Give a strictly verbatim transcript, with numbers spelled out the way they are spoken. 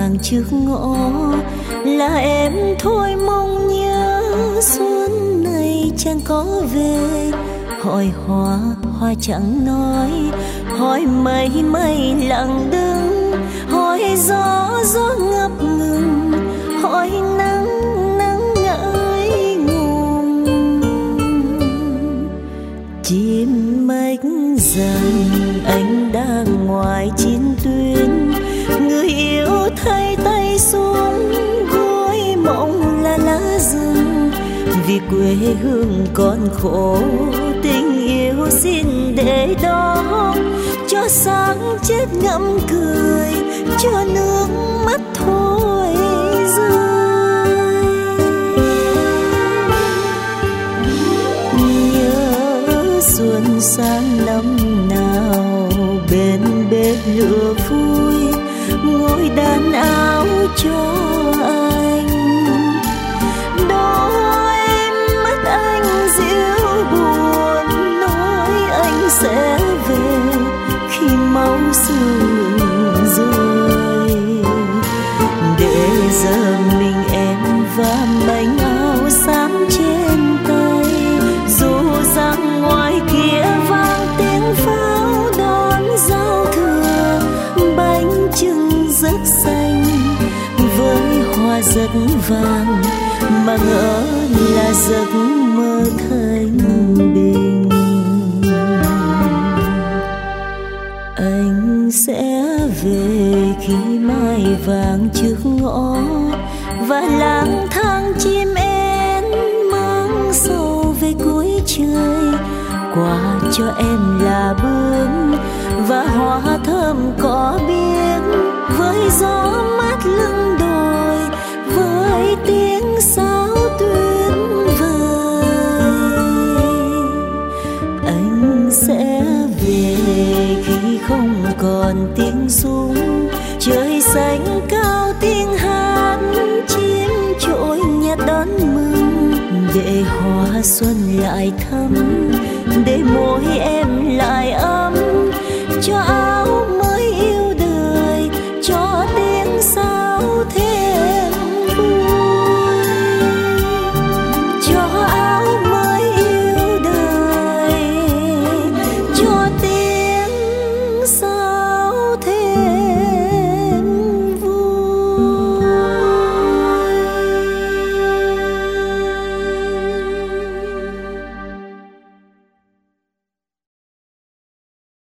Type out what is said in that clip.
vàng trước ngõ, là em thôi mong nhớ xuân này chẳng có về. Hỏi hoa hoa chẳng nói, hỏi mây mây lặng đứng, hỏi gió gió ngập ngừng, hỏi nắng nắng ngại ngùng. Chim mách rằng anh đang ngoài chiến tuyến, người yêu thay tay xuống gối mộng là lá rừng. Vì quê hương còn khổ, tình yêu xin để đó, cho sáng chết ngậm cười, cho nước mắt thôi rơi. Nhớ xuân sang năm nào bên bếp lửa vui, ngồi đan áo cho anh. Đôi mắt anh dịu buồn, nói anh sẽ về khi máu sương rơi. Để giờ mình em và mảnh áo xám trên tay, dù rằng ngoài kia vang tiếng pháo đón giao thừa. Bánh chưng rất xanh với hoa rất vàng, mà ngỡ là giấc mơ thanh bình. Anh sẽ về khi mai vàng trước ngõ, và lang thang chim én mang sầu về cuối trời. Quà cho em là bướm và hoa thơm cỏ biếc, với gió mát lưng đồi, với tiếng sáo tuyết vời. Anh sẽ về khi không còn tiếng súng, trời xanh cao tiếng hát, chim trỗi nhặt đón mừng. Để hoa xuân lại thắm, để môi em lại ấm, cho ai